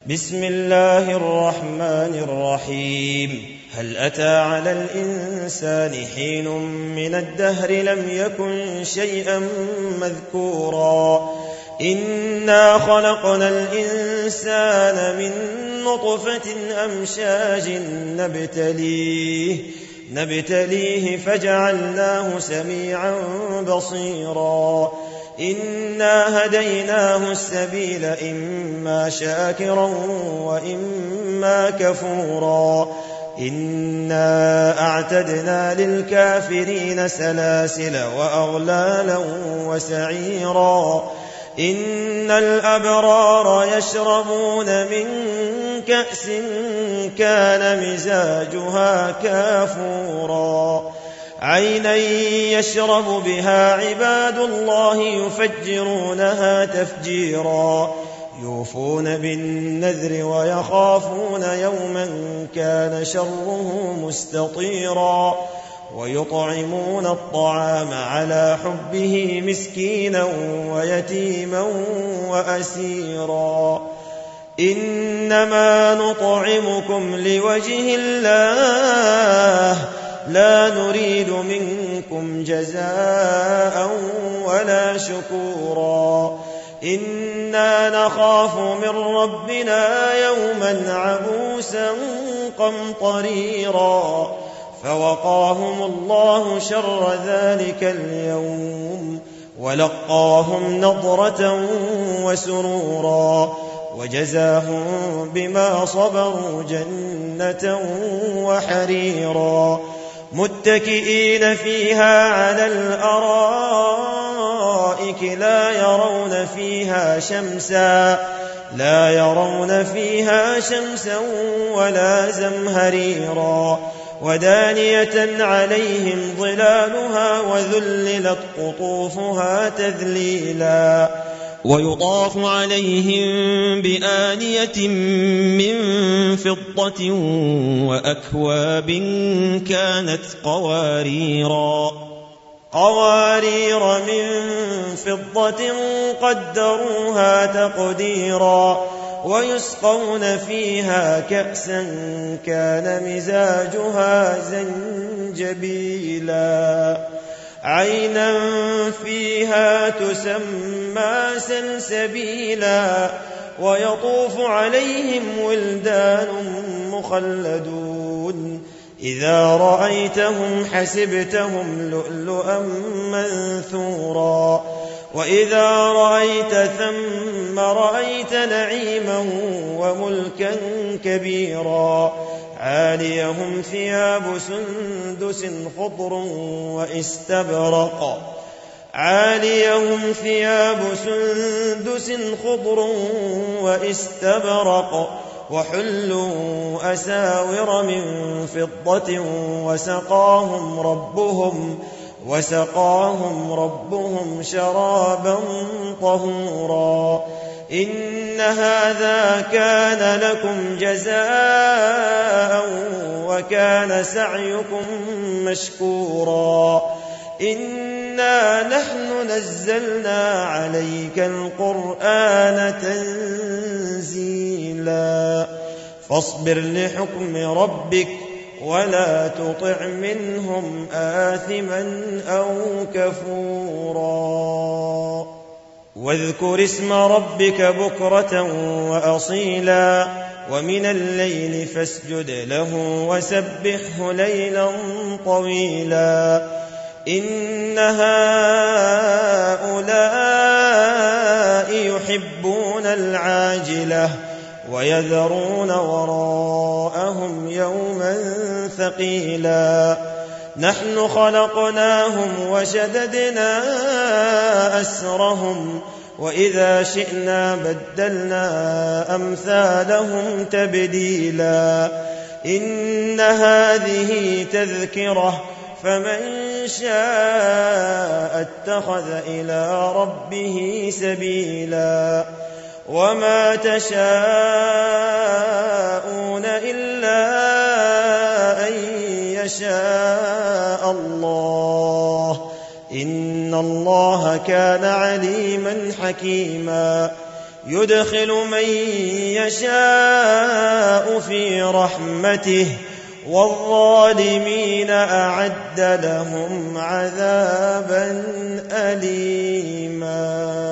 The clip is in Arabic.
بسم الله الرحمن الرحيم. هل أتى على الإنسان حين من الدهر لم يكن شيئا مذكورا إنا خلقنا الإنسان من نطفة أمشاج نبتليه فجعلناه سميعا بصيرا إنا هديناه السبيل إما شاكرا وإما كفورا إنا أعتدنا للكافرين سلاسل وأغلالا وسعيرا إن الأبرار يشربون من كأس كان مزاجها كافورا عينا يشرب بها عباد الله يفجرونها تفجيرا يوفون بالنذر ويخافون يوما كان شره مستطيرا ويطعمون الطعام على حبه مسكينا ويتيما وأسيرا إنما نطعمكم لوجه الله لا نريد منكم جزاء ولا شكورا إنا نخاف من ربنا يوما عبوسا قمطريرا فوقاهم الله شر ذلك اليوم ولقاهم نضرة وسرورا وجزاهم بما صبروا جنة وحريرا متكئين فيها على الأرائك لا يرون فيها شمسا ولا زمهريرا ودانية عليهم ظلالها وذللت قطوفها تذليلا ويطاف عليهم بآنية من فضة وأكواب كانت قوارير من فضة قدروها تقديرا ويسقون فيها كأسا كان مزاجها زنجبيلا عينا فيها تسمى سلسبيلا ويطوف عليهم ولدان مخلدون إذا رأيتهم حسبتهم لؤلؤا منثورا وإذا رأيت ثم رأيت نعيما وملكا كبيرا عاليهم ثياب سندس خضر واستبرق وحلوا أساور من فضة وسقاهم ربهم شرابا طهورا إن هذا كان لكم جزاء وكان سعيكم مشكورا إنا نحن نزلنا عليك القرآن تنزيلا فاصبر لحكم ربك ولا تطع منهم آثما أو كفورا واذكر اسم ربك بكرة وأصيلا ومن الليل فاسجد له وسبحه ليلا طويلا إن هؤلاء يحبون العاجلة ويذرون وراءهم يوما ثقيلا نحن خلقناهم وشددنا أسرهم وإذا شئنا بدلنا أمثالهم تبديلا إن هذه تذكرة فمن شاء اتخذ إلى ربه سبيلا وما تشاءون إلا أن يشاء الله إن الله كان عليما حكيما يدخل من يشاء في رحمته والظالمين أعد لهم عذابا أليما.